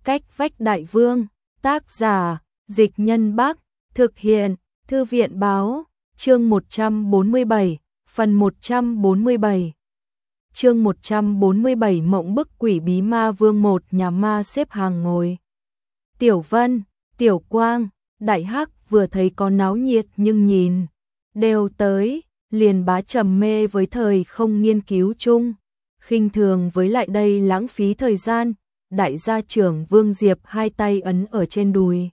Cách vách đại vương, tác giả, Dịch Nhân Bắc, thực hiện, Thư viện báo, chương 147, phần 147. Chương 147 Mộng bức quỷ bí ma vương, một nhà ma xếp hàng ngồi. Tiểu Vân, Tiểu Quang, Đại Hắc vừa thấy có náo nhiệt nhưng nhìn đều tới, liền bá trầm mê với thời không nghiên cứu chung, khinh thường với lại đây lãng phí thời gian. Đại gia trưởng Vương Diệp hai tay ấn ở trên đùi,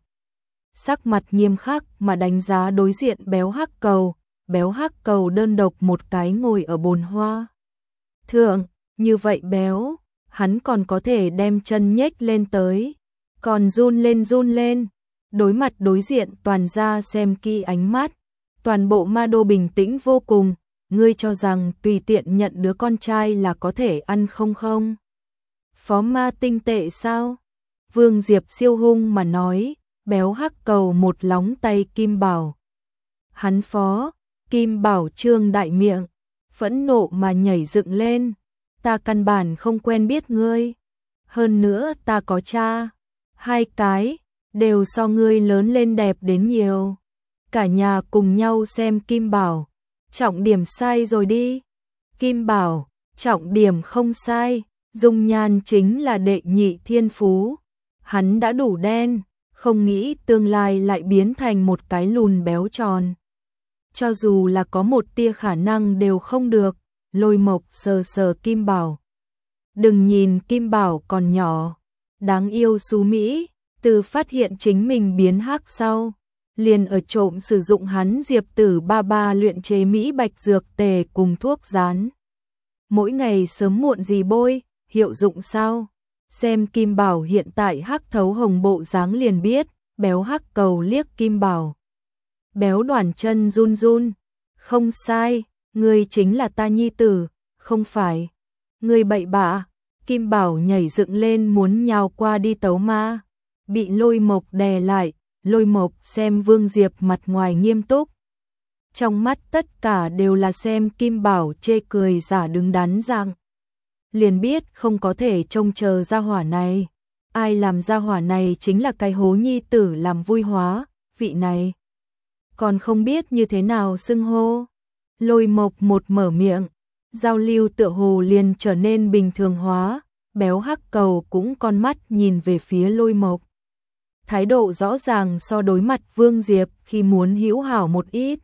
sắc mặt nghiêm khắc mà đánh giá đối diện béo hắc cầu. Béo hắc cầu đơn độc một cái ngồi ở bồn hoa thượng, như vậy béo, hắn còn có thể đem chân nhếch lên tới, còn run lên. Đối mặt đối diện toàn gia xem kỹ ánh mắt, toàn bộ ma đô bình tĩnh vô cùng. Ngươi cho rằng tùy tiện nhận đứa con trai là có thể ăn không? Phó ma tinh tệ sao? Vương Diệp siêu hung mà nói. Béo hắc cầu một lóng tay Kim Bảo. Hắn phó, Kim Bảo trương đại miệng, phẫn nộ mà nhảy dựng lên. Ta căn bản không quen biết ngươi. Hơn nữa ta có cha, hai cái, đều so ngươi lớn lên đẹp đến nhiều. Cả nhà cùng nhau xem Kim Bảo. Trọng điểm sai rồi đi. Kim Bảo, trọng điểm không sai. Dung nhan chính là đệ nhị thiên phú. Hắn đã đủ đen, không nghĩ tương lai lại biến thành một cái lùn béo tròn. Cho dù là có một tia khả năng đều không được. Lôi Mộc sờ Kim Bảo. Đừng nhìn Kim Bảo còn nhỏ, đáng yêu xú mỹ, từ phát hiện chính mình biến hắc sau, liền ở trộm sử dụng hắn Diệp Tử ba luyện chế mỹ bạch dược tề cùng thuốc rán. Mỗi ngày sớm muộn gì bôi, hiệu dụng sao? Xem Kim Bảo hiện tại hắc thấu hồng bộ dáng liền biết. Béo hắc cầu liếc Kim Bảo. Béo đoàn chân run. Không sai, ngươi chính là ta nhi tử, không phải. Ngươi bậy bạ. Kim Bảo nhảy dựng lên muốn nhào qua đi tấu ma. Bị Lôi Mộc đè lại. Lôi Mộc xem Vương Diệp mặt ngoài nghiêm túc. Trong mắt tất cả đều là xem Kim Bảo chê cười giả đứng đắn rằng. Liền biết không có thể trông chờ gia hỏa này. Ai làm gia hỏa này chính là cái hố nhi tử làm vui hóa, vị này. Còn không biết như thế nào xưng hô. Lôi Mộc một mở miệng, giao lưu tựa hồ liền trở nên bình thường hóa. Béo hắc cầu cũng con mắt nhìn về phía Lôi Mộc. Thái độ rõ ràng so đối mặt Vương Diệp khi muốn hữu hảo một ít.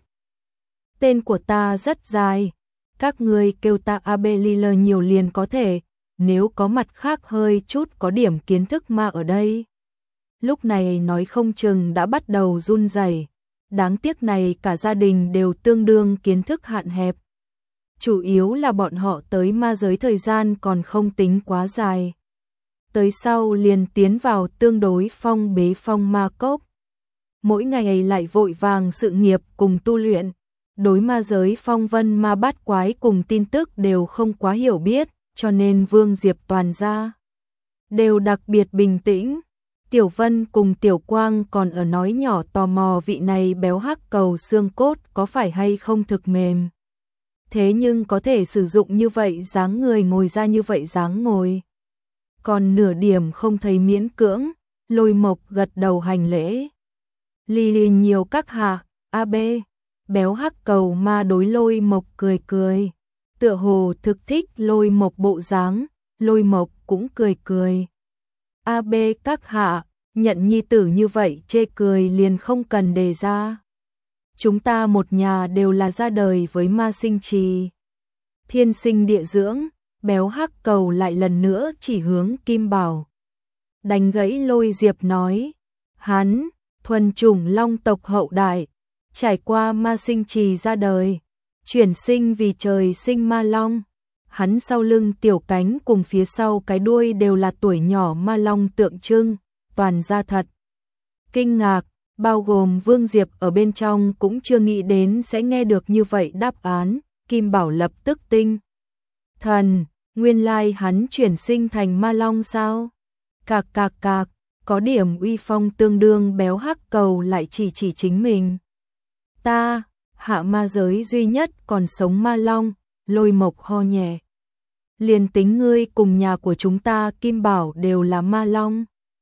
Tên của ta rất dài. Các ngươi kêu ta Abeliller nhiều liền có thể, nếu có mặt khác hơi chút có điểm kiến thức ma ở đây. Lúc này nói không chừng đã bắt đầu run rẩy. Đáng tiếc này cả gia đình đều tương đương kiến thức hạn hẹp. Chủ yếu là bọn họ tới ma giới thời gian còn không tính quá dài. Tới sau liền tiến vào tương đối phong bế phong ma cốc. Mỗi ngày lại vội vàng sự nghiệp cùng tu luyện. Đối ma giới phong vân ma bát quái cùng tin tức đều không quá hiểu biết, cho nên Vương Diệp toàn gia đều đặc biệt bình tĩnh. Tiểu Vân cùng Tiểu Quang còn ở nói nhỏ tò mò vị này béo hắc cầu xương cốt có phải hay không thực mềm. Thế nhưng có thể sử dụng như vậy dáng người ngồi ra như vậy dáng ngồi. Còn nửa điểm không thấy miễn cưỡng. Lôi Mộc gật đầu hành lễ. Lì nhiều các hạ, AB. Béo hắc cầu ma đối Lôi Mộc cười. Tựa hồ thực thích Lôi Mộc bộ dáng. Lôi Mộc cũng cười. AB các hạ, nhận nhi tử như vậy chê cười liền không cần đề ra. Chúng ta một nhà đều là ra đời với ma sinh trì. Thiên sinh địa dưỡng. Béo hắc cầu lại lần nữa chỉ hướng Kim Bảo. Đánh gãy Lôi Diệp nói. Hắn, thuần chủng long tộc hậu đại. Trải qua ma sinh trì ra đời. Chuyển sinh vì trời sinh ma long. Hắn sau lưng tiểu cánh cùng phía sau cái đuôi đều là tuổi nhỏ ma long tượng trưng. Toàn ra thật kinh ngạc. Bao gồm Vương Diệp ở bên trong cũng chưa nghĩ đến sẽ nghe được như vậy đáp án. Kim Bảo lập tức tinh thần. Nguyên lai hắn chuyển sinh thành ma long sao? Cạc, có điểm uy phong tương đương. Béo hắc cầu lại chỉ chính mình. Ta, hạ ma giới duy nhất còn sống ma long. Lôi Mộc ho nhẹ. Liền tính ngươi cùng nhà của chúng ta Kim Bảo đều là ma long.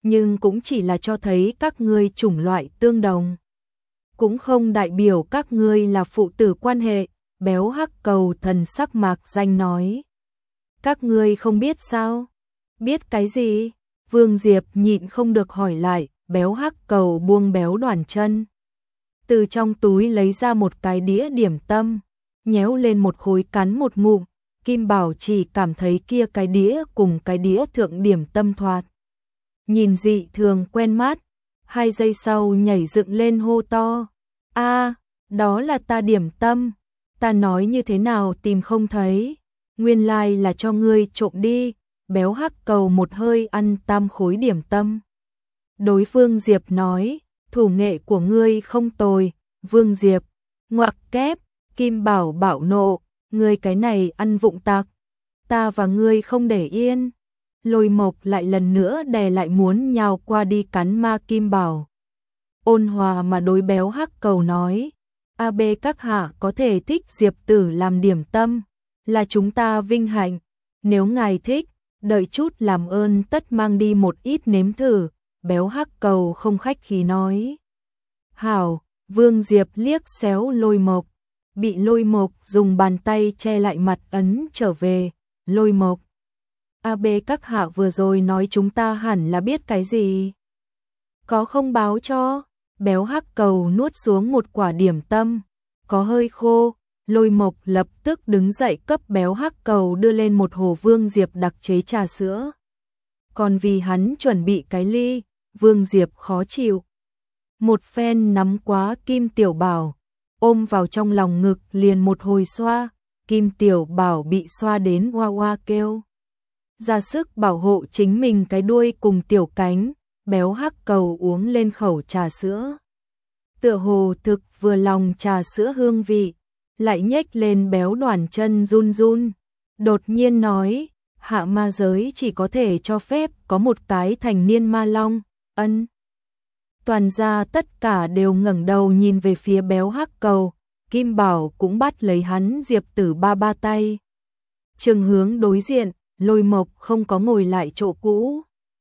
nhưng cũng chỉ là cho thấy các ngươi chủng loại tương đồng. Cũng không đại biểu các ngươi là phụ tử quan hệ, béo hắc cầu thần sắc mạc danh nói. Các ngươi không biết sao? Biết cái gì? Vương Diệp nhịn không được hỏi lại, béo hắc cầu buông béo đoàn chân. Từ trong túi lấy ra một cái đĩa điểm tâm, nhéo lên một khối cắn một ngụm, Kim Bảo chỉ cảm thấy kia cái đĩa cùng cái đĩa thượng điểm tâm thoạt. Nhìn dị thường quen mắt, 2 giây sau nhảy dựng lên hô to. A, đó là ta điểm tâm, ta nói như thế nào tìm không thấy, nguyên lai là cho ngươi trộm đi, béo hắc cầu một hơi ăn 3 khối điểm tâm. Đối phương Diệp nói, thủ nghệ của ngươi không tồi, Vương Diệp, ngoặc kép, Kim Bảo bạo nộ, ngươi cái này ăn vụng tặc, ta và ngươi không để yên. Lôi Mộc lại lần nữa đè lại muốn nhào qua đi cắn ma Kim Bảo. Ôn hòa mà đối béo hắc cầu nói, AB các hạ có thể thích Diệp tử làm điểm tâm, là chúng ta vinh hạnh, nếu ngài thích, đợi chút làm ơn tất mang đi một ít nếm thử, béo hắc cầu không khách khí nói. Hảo, Vương Diệp liếc xéo Lôi Mộc, bị Lôi Mộc dùng bàn tay che lại mặt ấn trở về, Lôi Mộc. AB các hạ vừa rồi nói chúng ta hẳn là biết cái gì? Có không báo cho? Béo hắc cầu nuốt xuống một quả điểm tâm, có hơi khô, Lôi Mộc lập tức đứng dậy cấp béo hắc cầu đưa lên một hồ Vương Diệp đặc chế trà sữa. Còn vì hắn chuẩn bị cái ly, Vương Diệp khó chịu. Một phen nắm quá Kim Tiểu Bảo, ôm vào trong lòng ngực liền một hồi xoa, Kim Tiểu Bảo bị xoa đến oa oa kêu. Ra sức bảo hộ chính mình cái đuôi cùng tiểu cánh, béo hắc cầu uống lên khẩu trà sữa. Tựa hồ thực vừa lòng trà sữa hương vị, lại nhếch lên béo đoàn chân run run. Đột nhiên nói, hạ ma giới chỉ có thể cho phép có một cái thành niên ma long, ân. Toàn gia tất cả đều ngẩng đầu nhìn về phía béo hắc cầu, Kim Bảo cũng bắt lấy hắn Diệp tử ba tay. Trường hướng đối diện, Lôi Mộc không có ngồi lại chỗ cũ,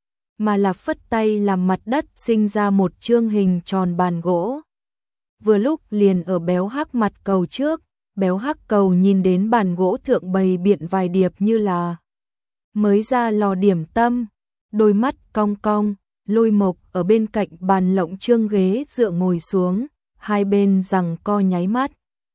mà là phất tay làm mặt đất sinh ra một chương hình tròn bàn gỗ. Vừa lúc liền ở béo hắc mặt cầu trước, béo hắc cầu nhìn đến bàn gỗ thượng bày biện vài điệp như là mới ra lò điểm tâm, đôi mắt cong cong, Lôi Mộc ở bên cạnh bàn lộng trương ghế dựa ngồi xuống, hai bên giằng co nháy mắt.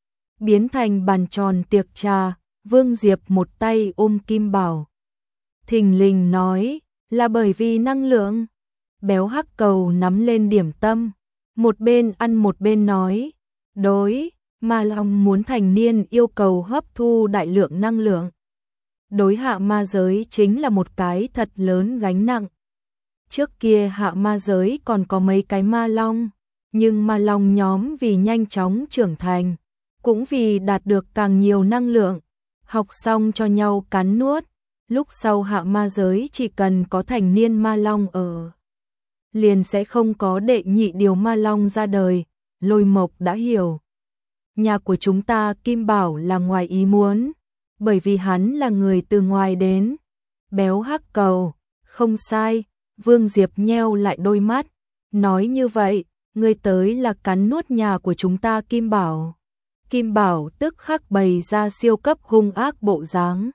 Biến thành bàn tròn tiệc trà, Vương Diệp một tay ôm Kim Bảo. Thình lình nói, là bởi vì năng lượng. Béo hắc cầu nắm lên điểm tâm, một bên ăn một bên nói, đối, ma long muốn thành niên yêu cầu hấp thu đại lượng năng lượng. Đối hạ ma giới chính là một cái thật lớn gánh nặng. Trước kia hạ ma giới còn có mấy cái ma long, nhưng ma long nhóm vì nhanh chóng trưởng thành, cũng vì đạt được càng nhiều năng lượng, học xong cho nhau cắn nuốt. Lúc sau hạ ma giới chỉ cần có thành niên ma long ở, liền sẽ không có đệ nhị điều ma long ra đời. Lôi Mộc đã hiểu. Nhà của chúng ta Kim Bảo là ngoài ý muốn, bởi vì hắn là người từ ngoài đến. Béo hắc cầu, không sai, Vương Diệp nheo lại đôi mắt, nói như vậy, ngươi tới là cắn nuốt nhà của chúng ta Kim Bảo. Kim Bảo tức khắc bày ra siêu cấp hung ác bộ dáng.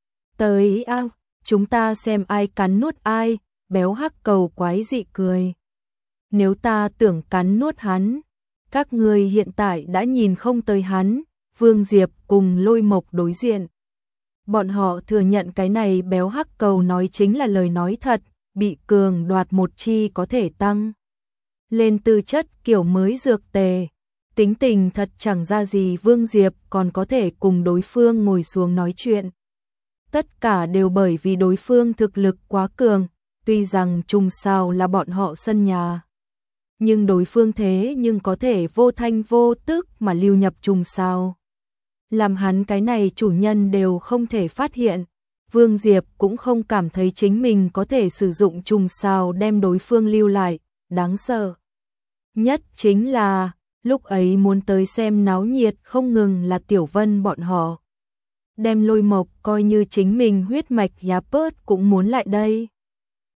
Tới a, chúng ta xem ai cắn nuốt ai, béo hắc cầu quái dị cười. Nếu ta tưởng cắn nuốt hắn, các người hiện tại đã nhìn không tới hắn. Vương Diệp cùng Lôi Mộc đối diện. Bọn họ thừa nhận cái này béo hắc cầu nói chính là lời nói thật, bị cường đoạt một chi có thể tăng lên tư chất kiểu mới dược tề. Tính tình thật chẳng ra gì, Vương Diệp còn có thể cùng đối phương ngồi xuống nói chuyện. Tất cả đều bởi vì đối phương thực lực quá cường, tuy rằng trùng sao là bọn họ sân nhà. Nhưng đối phương thế nhưng có thể vô thanh vô tức mà lưu nhập trùng sao. Làm hắn cái này chủ nhân đều không thể phát hiện. Vương Diệp cũng không cảm thấy chính mình có thể sử dụng trùng sao đem đối phương lưu lại, đáng sợ. Nhất chính là, lúc ấy muốn tới xem náo nhiệt không ngừng là Tiểu Vân bọn họ. Đem Lôi Mộc coi như chính mình huyết mạch giá bớt cũng muốn lại đây.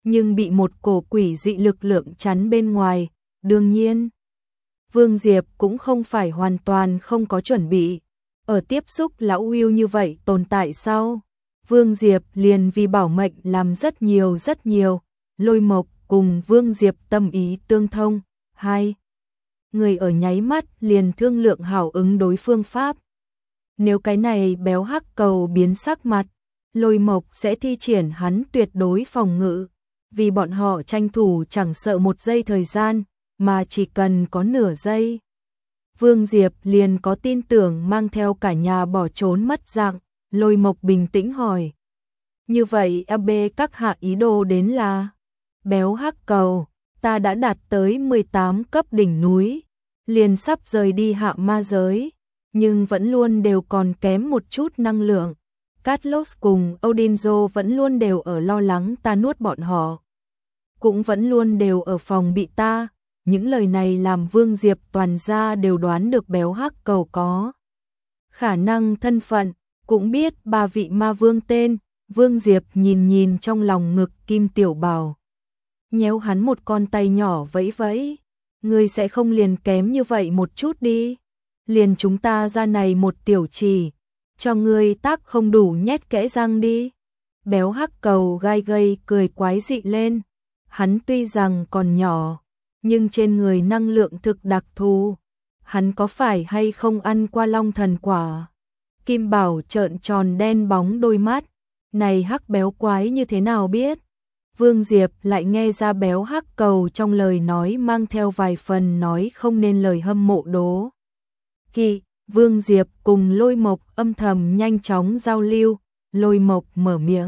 nhưng bị một cổ quỷ dị lực lượng chắn bên ngoài, đương nhiên. Vương Diệp cũng không phải hoàn toàn không có chuẩn bị, ở tiếp xúc lão Will như vậy tồn tại sau. Vương Diệp liền vì bảo mệnh làm rất nhiều, Lôi Mộc cùng Vương Diệp tâm ý tương thông, hai người ở nháy mắt liền thương lượng hảo ứng đối phương pháp. Nếu cái này béo hắc cầu biến sắc mặt, Lôi Mộc sẽ thi triển hắn tuyệt đối phòng ngự, vì bọn họ tranh thủ chẳng sợ 1 giây thời gian, mà chỉ cần có nửa giây. Vương Diệp liền có tin tưởng mang theo cả nhà bỏ trốn mất dạng. Lôi Mộc bình tĩnh hỏi. Như vậy AB các hạ ý đồ đến là béo hắc cầu, ta đã đạt tới 18 cấp đỉnh núi, liền sắp rời đi hạ ma giới, nhưng vẫn luôn đều còn kém một chút năng lượng. Carlos cùng Odinzo vẫn luôn đều ở lo lắng ta nuốt bọn họ, cũng vẫn luôn đều ở phòng bị ta. Những lời này làm Vương Diệp toàn ra đều đoán được béo hắc cầu có khả năng thân phận, cũng biết 3 vị ma vương tên. Vương Diệp nhìn trong lòng ngực Kim Tiểu Bảo, nhéo hắn một con tay nhỏ vẫy vẫy. Ngươi sẽ không liền kém như vậy một chút đi, liền chúng ta ra này một tiểu chỉ, cho ngươi tác không đủ nhét kẽ răng đi. Béo hắc cầu gai gây cười quái dị lên, hắn tuy rằng còn nhỏ, nhưng trên người năng lượng thực đặc thù, hắn có phải hay không ăn qua long thần quả? Kim Bảo trợn tròn đen bóng đôi mắt, này hắc béo quái như thế nào biết? Vương Diệp lại nghe ra béo hắc cầu trong lời nói mang theo vài phần nói không nên lời hâm mộ đố kỵ. Vương Diệp cùng Lôi Mộc âm thầm nhanh chóng giao lưu. Lôi Mộc mở miệng.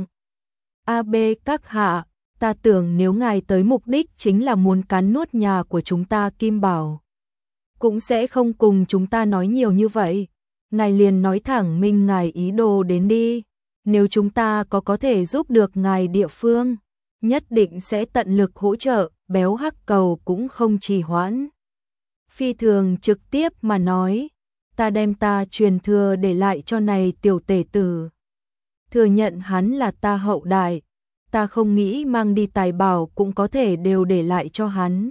AB các hạ, ta tưởng nếu ngài tới mục đích chính là muốn cắn nuốt nhà của chúng ta Kim Bảo, cũng sẽ không cùng chúng ta nói nhiều như vậy. Ngài liền nói thẳng minh ngài ý đồ đến đi. Nếu chúng ta có thể giúp được ngài địa phương, nhất định sẽ tận lực hỗ trợ. Béo hắc cầu cũng không trì hoãn, phi thường trực tiếp mà nói, ta đem ta truyền thừa để lại cho này tiểu tể tử, thừa nhận hắn là ta hậu đại, ta không nghĩ mang đi tài bảo cũng có thể đều để lại cho hắn.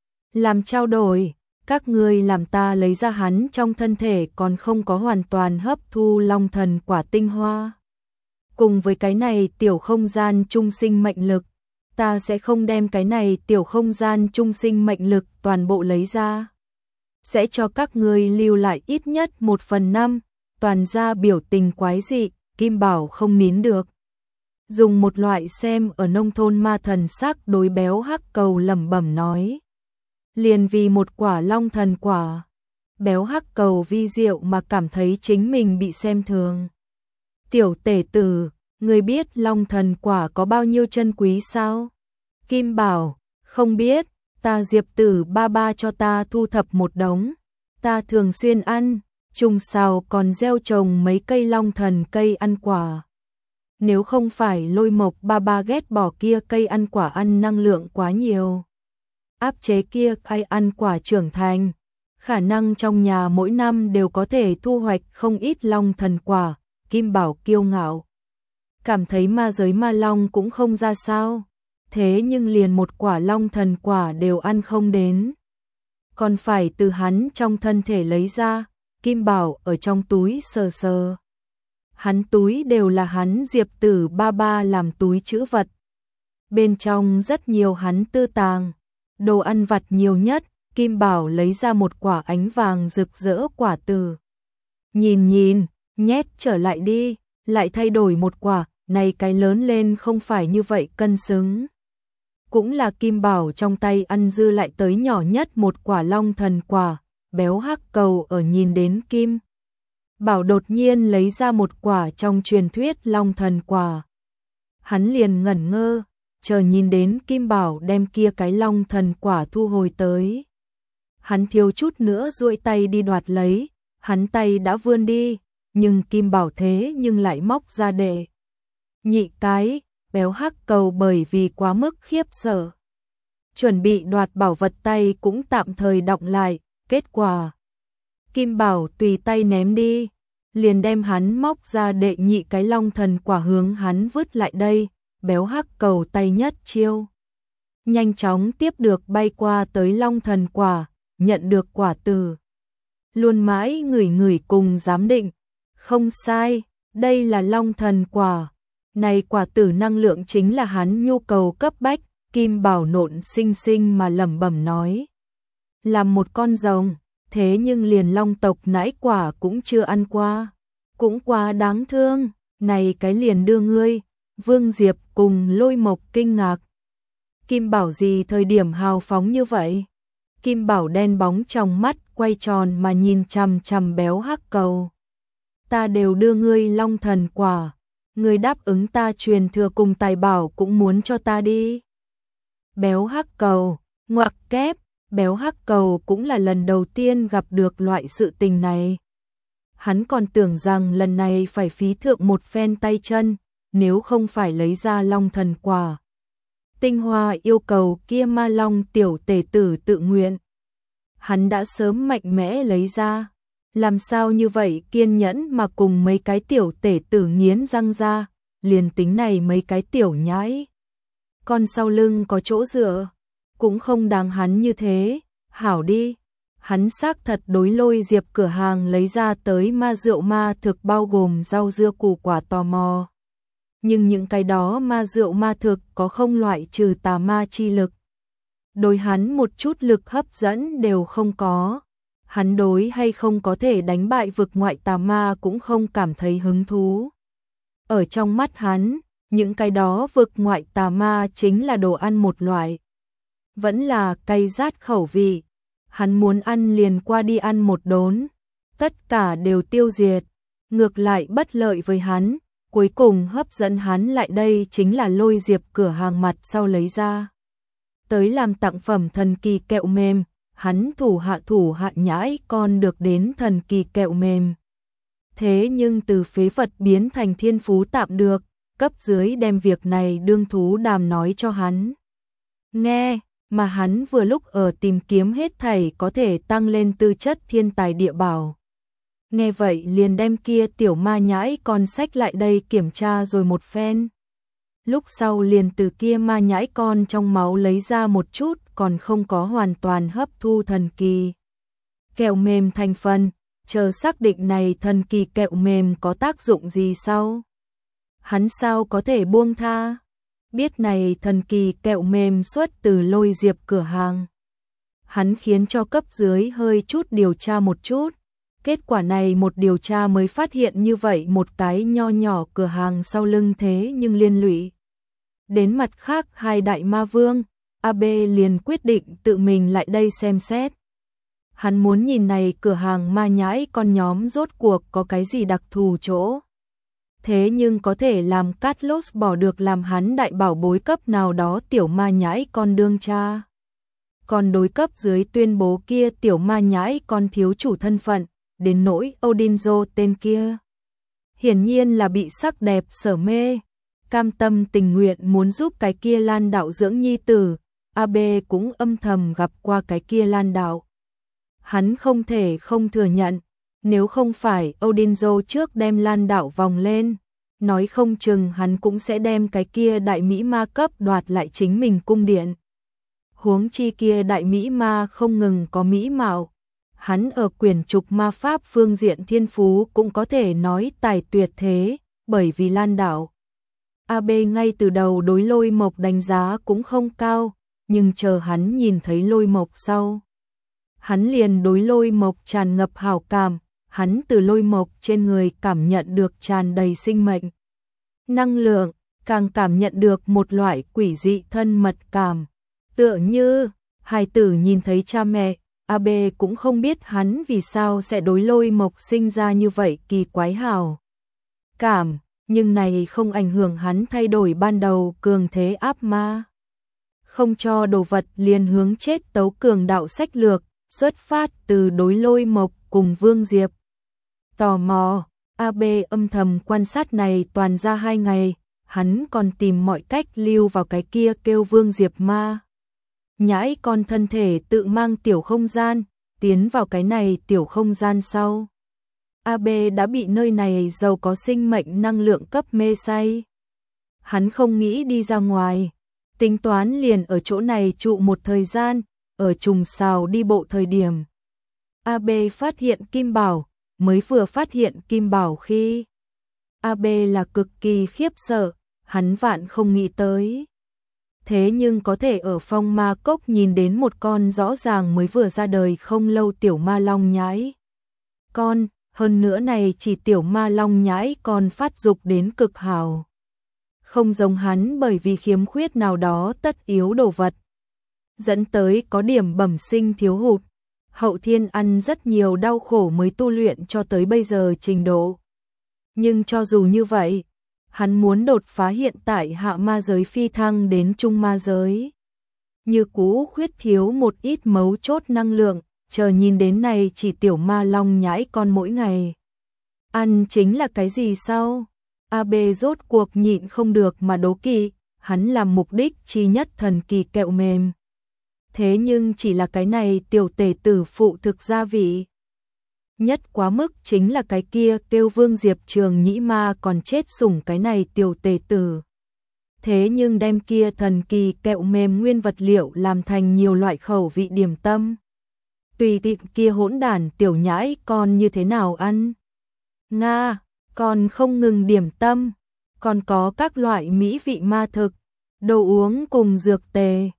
Làm trao đổi, các ngươi làm ta lấy ra hắn trong thân thể còn không có hoàn toàn hấp thu long thần quả tinh hoa. Cùng với cái này tiểu không gian trung sinh mệnh lực, ta sẽ không đem cái này tiểu không gian trung sinh mệnh lực toàn bộ lấy ra. Sẽ cho các ngươi lưu lại ít nhất 1/5, toàn ra biểu tình quái dị. Kim Bảo không nín được, dùng một loại xem ở nông thôn ma thần sắc đối béo hắc cầu lẩm bẩm nói. Liền vì một quả long thần quả, béo hắc cầu vi diệu mà cảm thấy chính mình bị xem thường. Tiểu tể tử, ngươi biết long thần quả có bao nhiêu chân quý sao? Kim Bảo, không biết, ta Diệp tử ba ba cho ta thu thập một đống, ta thường xuyên ăn, trùng sào còn gieo trồng mấy cây long thần cây ăn quả. Nếu không phải Lôi Mộc ba ba ghét bỏ kia cây ăn quả ăn năng lượng quá nhiều, áp chế kia cây ăn quả trưởng thành, khả năng trong nhà mỗi năm đều có thể thu hoạch không ít long thần quả. Kim Bảo kiêu ngạo, cảm thấy ma giới ma long cũng không ra sao, thế nhưng liền một quả long thần quả đều ăn không đến, còn phải từ hắn trong thân thể lấy ra. Kim Bảo ở trong túi sờ sờ, hắn túi đều là hắn Diệp tử ba ba làm túi trữ vật, bên trong rất nhiều hắn tư tàng, đồ ăn vặt nhiều nhất. Kim Bảo lấy ra một quả ánh vàng rực rỡ quả từ, nhìn, nhét trở lại đi, lại thay đổi một quả, này cái lớn lên không phải như vậy cân xứng. Cũng là Kim Bảo trong tay ăn dư lại tới nhỏ nhất một quả long thần quả. Béo hắc cầu ở nhìn đến Kim Bảo đột nhiên lấy ra một quả trong truyền thuyết long thần quả, hắn liền ngẩn ngơ, chờ nhìn đến Kim Bảo đem kia cái long thần quả thu hồi tới, hắn thiếu chút nữa duỗi tay đi đoạt lấy, hắn tay đã vươn đi, nhưng Kim Bảo thế nhưng lại móc ra đệ nhị cái. Béo hắc cầu bởi vì quá mức khiếp sợ, chuẩn bị đoạt bảo vật tay cũng tạm thời đọng lại. Kết quả, Kim Bảo tùy tay ném đi, liền đem hắn móc ra đệ nhị cái long thần quả hướng hắn vứt lại đây. béo hắc cầu tay nhất chiêu. Nhanh chóng tiếp được bay qua tới Long Thần Quả, nhận được quả tử. Luôn mãi ngửi ngửi cùng giám định. Không sai, đây là Long Thần Quả. Này quả tử năng lượng chính là hắn nhu cầu cấp bách, Kim Bảo nộn xinh xinh mà lẩm bẩm nói. Làm một con rồng, thế nhưng liền long tộc nãi quả cũng chưa ăn qua. Cũng quá đáng thương, này cái liền đưa ngươi. Vương Diệp cùng Lôi Mộc kinh ngạc. Kim Bảo gì thời điểm hào phóng như vậy? Kim Bảo đen bóng trong mắt quay tròn mà nhìn chằm chằm béo hắc cầu. Ta đều đưa ngươi Long Thần Quả, ngươi đáp ứng ta truyền thừa cùng tài bảo cũng muốn cho ta đi. Béo hắc cầu, ngoặc kép, béo hắc cầu cũng là lần đầu tiên gặp được loại sự tình này. Hắn còn tưởng rằng lần này phải phí thượng một phen tay chân, nếu không phải lấy ra Long Thần Quả. Tinh hoa yêu cầu kia ma long tiểu tể tử tự nguyện. Hắn đã sớm mạnh mẽ lấy ra. Làm sao như vậy kiên nhẫn mà cùng mấy cái tiểu tể tử nghiến răng ra, liền tính này mấy cái tiểu nhãi. Con sau lưng có chỗ dựa, cũng không đáng hắn như thế, hảo đi. Hắn xác thật đối Lôi Diệp cửa hàng lấy ra tới ma rượu ma thực bao gồm rau dưa củ quả tò mò. Nhưng những cái đó ma rượu ma thực có không loại trừ tà ma chi lực. Đối hắn một chút lực hấp dẫn đều không có. Hắn đối hay không có thể đánh bại vực ngoại tà ma cũng không cảm thấy hứng thú. Ở trong mắt hắn, những cái đó vực ngoại tà ma chính là đồ ăn một loại. Vẫn là cay rát khẩu vị. Hắn muốn ăn liền qua đi ăn một đốn. Tất cả đều tiêu diệt. Ngược lại bất lợi với hắn. Cuối cùng hấp dẫn hắn lại đây chính là Lôi Diệp cửa hàng mặt sau lấy ra. Tới làm tặng phẩm thần kỳ kẹo mềm. Hắn thủ hạ nhãi con được đến thần kỳ kẹo mềm. Thế nhưng từ phế vật biến thành thiên phú tạm được, cấp dưới đem việc này đương thú đàm nói cho hắn. Nghe, mà hắn vừa lúc ở tìm kiếm hết thảy có thể tăng lên tư chất thiên tài địa bảo. Nghe vậy liền đem kia tiểu ma nhãi con sách lại đây kiểm tra rồi một phen. Lúc sau liền từ kia ma nhãi con trong máu lấy ra một chút còn không có hoàn toàn hấp thu thần kỳ kẹo mềm thành phần, chờ xác định này thần kỳ kẹo mềm có tác dụng gì sau. Hắn sao có thể buông tha, biết này thần kỳ kẹo mềm xuất từ Lôi Diệp cửa hàng. Hắn khiến cho cấp dưới hơi chút điều tra một chút, kết quả này một điều tra mới phát hiện như vậy một cái nho nhỏ cửa hàng sau lưng thế nhưng liên lụy đến mặt khác hai đại ma vương. AB liền quyết định tự mình lại đây xem xét. Hắn muốn nhìn này cửa hàng ma nhãi con nhóm rốt cuộc có cái gì đặc thù chỗ. Thế nhưng có thể làm Carlos bỏ được làm hắn đại bảo bối cấp nào đó tiểu ma nhãi con đương cha. Còn đối cấp dưới tuyên bố kia tiểu ma nhãi con thiếu chủ thân phận, đến nỗi Odinzo tên kia. Hiển nhiên là bị sắc đẹp sở mê, cam tâm tình nguyện muốn giúp cái kia Lan đạo dưỡng nhi tử. AB cũng âm thầm gặp qua cái kia Lan đạo. Hắn không thể không thừa nhận, nếu không phải Odinzo trước đem Lan đạo vòng lên, nói không chừng hắn cũng sẽ đem cái kia đại mỹ ma cấp đoạt lại chính mình cung điện. Huống chi kia đại mỹ ma không ngừng có mỹ mạo, hắn ở quyển trục ma pháp phương diện thiên phú cũng có thể nói tài tuyệt thế, bởi vì Lan đạo. AB ngay từ đầu đối Lôi Mộc đánh giá cũng không cao, nhưng chờ hắn nhìn thấy Lôi Mộc sau, hắn liền đối Lôi Mộc tràn ngập hảo cảm, hắn từ Lôi Mộc trên người cảm nhận được tràn đầy sinh mệnh năng lượng, càng cảm nhận được một loại quỷ dị thân mật cảm, tựa như hài tử nhìn thấy cha mẹ. AB cũng không biết hắn vì sao sẽ đối Lôi Mộc sinh ra như vậy kỳ quái hảo cảm, nhưng này không ảnh hưởng hắn thay đổi ban đầu cường thế áp ma. Không cho đồ vật liền hướng chết tấu cường đạo sách lược, xuất phát từ đối Lôi Mộc cùng Vương Diệp. Tò mò, AB âm thầm quan sát này toàn ra 2 ngày, hắn còn tìm mọi cách lưu vào cái kia kêu Vương Diệp ma. Nhãi con thân thể tự mang tiểu không gian, tiến vào cái này tiểu không gian sau. AB đã bị nơi này giàu có sinh mệnh năng lượng cấp mê say. hắn không nghĩ đi ra ngoài, tính toán liền ở chỗ này trụ một thời gian, ở Trùng Sào đi bộ thời điểm. AB phát hiện Kim Bảo, mới vừa phát hiện Kim Bảo khi AB là cực kỳ khiếp sợ, hắn vạn không nghĩ tới. Thế nhưng có thể ở Phong Ma Cốc nhìn đến một con rõ ràng mới vừa ra đời không lâu tiểu ma long nhãi. Con, hơn nữa này chỉ tiểu ma long nhãi còn phát dục đến cực hào. Không giống hắn bởi vì khiếm khuyết nào đó tất yếu đồ vật. Dẫn tới có điểm bẩm sinh thiếu hụt. Hậu thiên ăn rất nhiều đau khổ mới tu luyện cho tới bây giờ trình độ. Nhưng cho dù như vậy, hắn muốn đột phá hiện tại hạ ma giới phi thăng đến trung ma giới. Như cũ khuyết thiếu một ít mấu chốt năng lượng, chờ nhìn đến này chỉ tiểu ma long nhãi con mỗi ngày. Ăn chính là cái gì sao? AB rốt cuộc nhịn không được mà đố kỵ, hắn làm mục đích chi nhất thần kỳ kẹo mềm. Thế nhưng chỉ là cái này tiểu tể tử phụ thực gia vị. Nhất quá mức chính là cái kia kêu Vương Diệp Trường nhĩ ma còn chết sủng cái này tiểu tể tử. Thế nhưng đem kia thần kỳ kẹo mềm nguyên vật liệu làm thành nhiều loại khẩu vị điểm tâm. Tùy tiện kia hỗn đản tiểu nhãi con như thế nào ăn. Nga, còn không ngừng điểm tâm, còn có các loại mỹ vị ma thực, đồ uống cùng dược tề.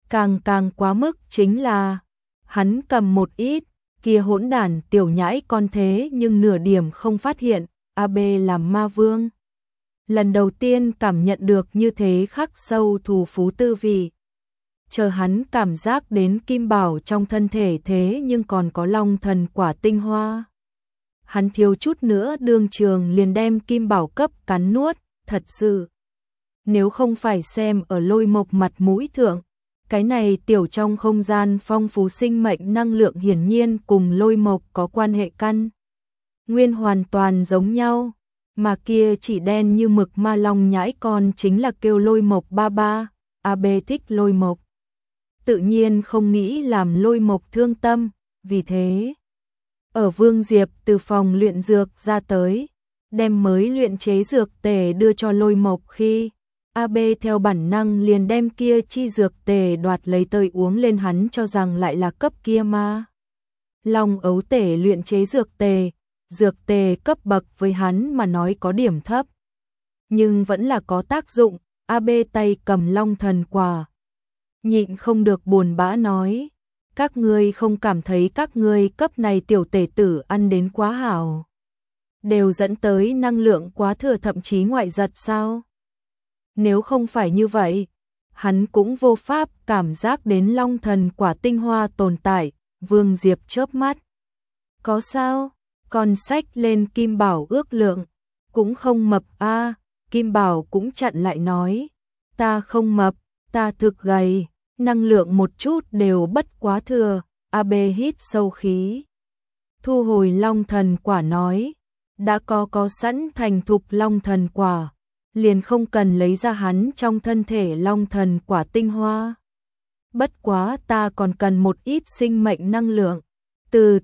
Càng quá mức chính là, hắn cầm một ít, kia hỗn đản tiểu nhãi con thế nhưng nửa điểm không phát hiện, AB làm ma vương. Lần đầu tiên cảm nhận được như thế khắc sâu thù phú tư vị. Chờ hắn cảm giác đến Kim Bảo trong thân thể thế nhưng còn có long thần quả tinh hoa. Hắn thiếu chút nữa đương trường liền đem Kim Bảo cấp cắn nuốt, thật sự. Nếu không phải xem ở Lôi Mộc mặt mũi thượng, cái này tiểu trong không gian phong phú sinh mệnh năng lượng hiển nhiên cùng Lôi Mộc có quan hệ căn. Nguyên hoàn toàn giống nhau, mà kia chỉ đen như mực ma long nhãi con chính là kêu Lôi Mộc ba ba, AB thích Lôi Mộc. Tự nhiên không nghĩ làm Lôi Mộc thương tâm, vì thế. Ở Vương Diệp từ phòng luyện dược ra tới, đem mới luyện chế dược tề đưa cho Lôi Mộc khi AB theo bản năng liền đem kia chi dược tề đoạt lấy tới uống lên, hắn cho rằng lại là cấp kia ma long ấu tể luyện chế dược tề cấp bậc với hắn mà nói có điểm thấp. Nhưng vẫn là có tác dụng, AB tay cầm long thần quả. Nhịn không được buồn bã nói, các ngươi không cảm thấy các ngươi cấp này tiểu tể tử ăn đến quá hảo. Đều dẫn tới năng lượng quá thừa thậm chí ngoại giật sao? Nếu không phải như vậy, hắn cũng vô pháp cảm giác đến long thần quả tinh hoa tồn tại. Vương Diệp chớp mắt. Có sao? Còn sách lên Kim Bảo ước lượng. Cũng không mập a. Kim Bảo cũng chặn lại nói. Ta không mập, ta thực gầy. Năng lượng một chút đều bất quá thừa. AB hít sâu khí. Thu hồi long thần quả nói. Đã có sẵn thành thục long thần quả. Liền không cần lấy ra hắn trong thân thể long thần quả tinh hoa. Bất quá ta còn cần một ít sinh mệnh năng lượng. Từ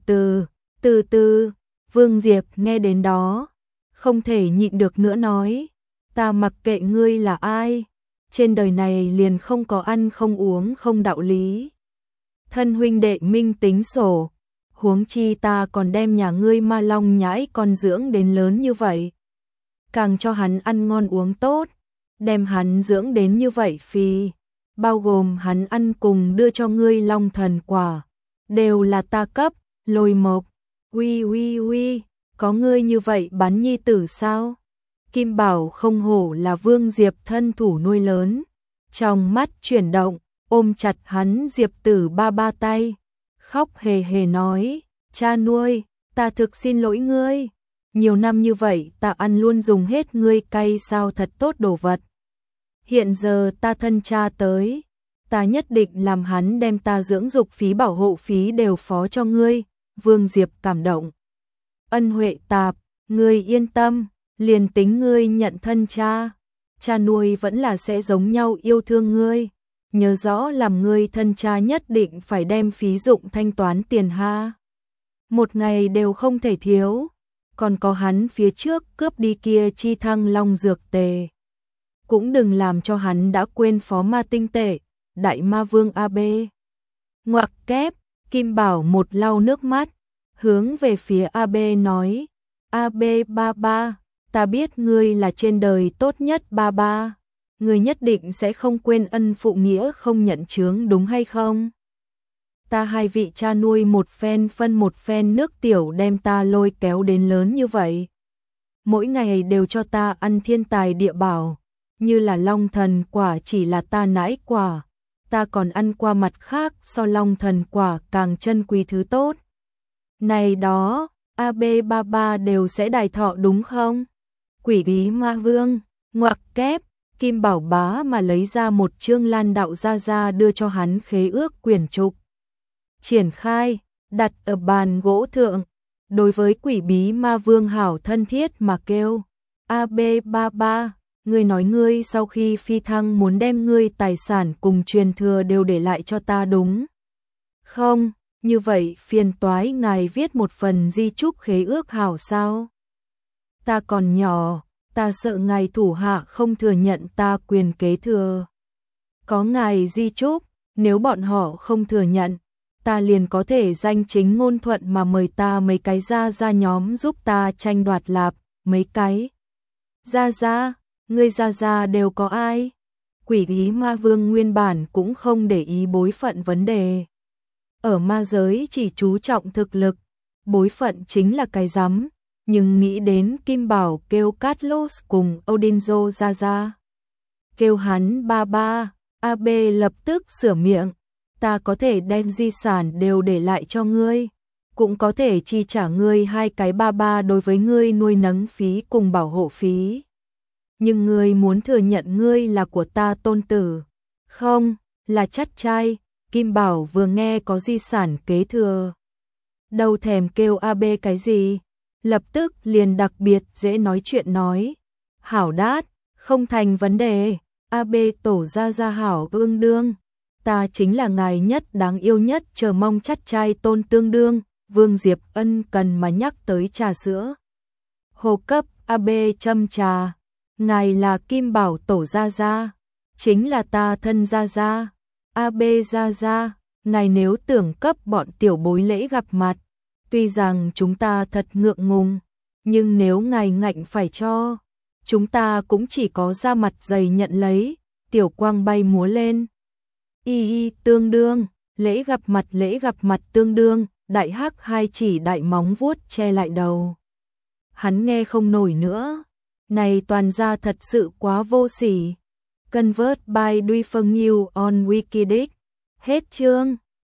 từ, Vương Diệp nghe đến đó, không thể nhịn được nữa nói, ta mặc kệ ngươi là ai, trên đời này liền không có ăn không uống không đạo lý. Thân huynh đệ minh tính sổ, huống chi ta còn đem nhà ngươi ma long nhãi con dưỡng đến lớn như vậy. Càng cho hắn ăn ngon uống tốt, đem hắn dưỡng đến như vậy phi, bao gồm hắn ăn cùng đưa cho ngươi long thần quả, đều là ta cấp. Lôi Mộc, uy, có ngươi như vậy bán nhi tử sao? Kim Bảo không hổ là Vương Diệp thân thủ nuôi lớn, trong mắt chuyển động, ôm chặt hắn Diệp tử ba tay, khóc hề hề nói, cha nuôi, ta thực xin lỗi ngươi, nhiều năm như vậy ta ăn luôn dùng hết ngươi cay sao thật tốt đồ vật. Hiện giờ ta thân cha tới, ta nhất định làm hắn đem ta dưỡng dục phí bảo hộ phí đều phó cho ngươi. Vương Diệp cảm động. Ân huệ tạp, ngươi yên tâm, liền tính ngươi nhận thân cha, cha nuôi vẫn là sẽ giống nhau yêu thương ngươi. Nhớ rõ làm ngươi thân cha nhất định phải đem phí dụng thanh toán tiền ha. Một ngày đều không thể thiếu, còn có hắn phía trước cướp đi kia chi thăng long dược tề. cũng đừng làm cho hắn đã quên phó ma tinh tệ, đại ma vương AB. Ngoặc kép, Kim Bảo một lau nước mắt, hướng về phía AB nói, AB ba ba, ta biết ngươi là trên đời tốt nhất ba ba, ngươi nhất định sẽ không quên ân phụ nghĩa không nhận chướng đúng hay không? Ta hai vị cha nuôi một phen phân một phen nước tiểu đem ta lôi kéo đến lớn như vậy. Mỗi ngày đều cho ta ăn thiên tài địa bảo, như là long thần quả chỉ là ta nãi quả, ta còn ăn qua mặt khác so long thần quả càng chân quý thứ tốt. Này đó, AB ba ba đều sẽ đài thọ đúng không? Quỷ bí ma vương, ngoặc kép, Kim Bảo bá mà lấy ra một chương Lan đạo ra ra đưa cho hắn khế ước quyển trục. Triển khai, đặt ở bàn gỗ thượng, đối với quỷ bí ma vương hảo thân thiết mà kêu, AB ba ba, ngươi nói ngươi sau khi phi thăng muốn đem ngươi tài sản cùng truyền thừa đều để lại cho ta đúng không? Như vậy phiền toái ngài viết một phần di chúc khế ước hảo sao? Ta còn nhỏ, ta sợ ngài thủ hạ không thừa nhận ta quyền kế thừa. Có ngài di chúc, nếu bọn họ không thừa nhận, ta liền có thể danh chính ngôn thuận mà mời ta mấy cái ra nhóm giúp ta tranh đoạt lạp, mấy cái. Ra, ngươi ra đều có ai? Quỷ bí ma vương nguyên bản cũng không để ý bối phận vấn đề. Ở ma giới chỉ chú trọng thực lực, bối phận chính là cái rắm, nhưng nghĩ đến Kim Bảo kêu Carlos cùng Odinzo ra. Kêu hắn ba ba, AB lập tức sửa miệng, ta có thể đem di sản đều để lại cho ngươi, cũng có thể chi trả ngươi hai cái ba ba đối với ngươi nuôi nấng phí cùng bảo hộ phí. Nhưng ngươi muốn thừa nhận ngươi là của ta tôn tử, không, là chắt trai. Kim Bảo vừa nghe có di sản kế thừa, đâu thèm kêu AB cái gì, lập tức liền đặc biệt dễ nói chuyện nói, hảo đát, không thành vấn đề, AB tổ ra hảo ương đương, ta chính là ngài nhất đáng yêu nhất chờ mong chắt trai tôn tương đương. Vương Diệp ân cần mà nhắc tới trà sữa. Hồ cấp, AB châm trà, ngài là Kim Bảo tổ ra, chính là ta thân ra. AB ra, ngài nếu tưởng cấp bọn tiểu bối lễ gặp mặt, tuy rằng chúng ta thật ngượng ngùng, nhưng nếu ngài ngạnh phải cho, chúng ta cũng chỉ có ra mặt dày nhận lấy. Tiểu quang bay múa lên. Tương đương, lễ gặp mặt tương đương, đại hắc hai chỉ đại móng vuốt che lại đầu. Hắn nghe không nổi nữa, này toàn ra thật sự quá vô sỉ. Convert by Duy Phân New on Wikidic. Hết chương.